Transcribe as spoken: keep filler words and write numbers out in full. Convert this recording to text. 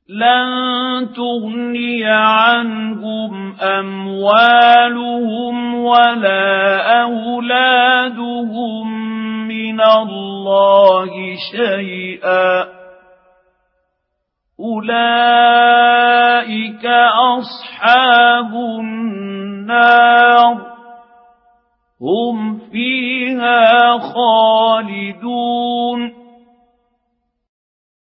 لن تغني عنهم أموالهم ولا أولادهم من الله شيئا أولئك أصحاب النار هم فيها خالدون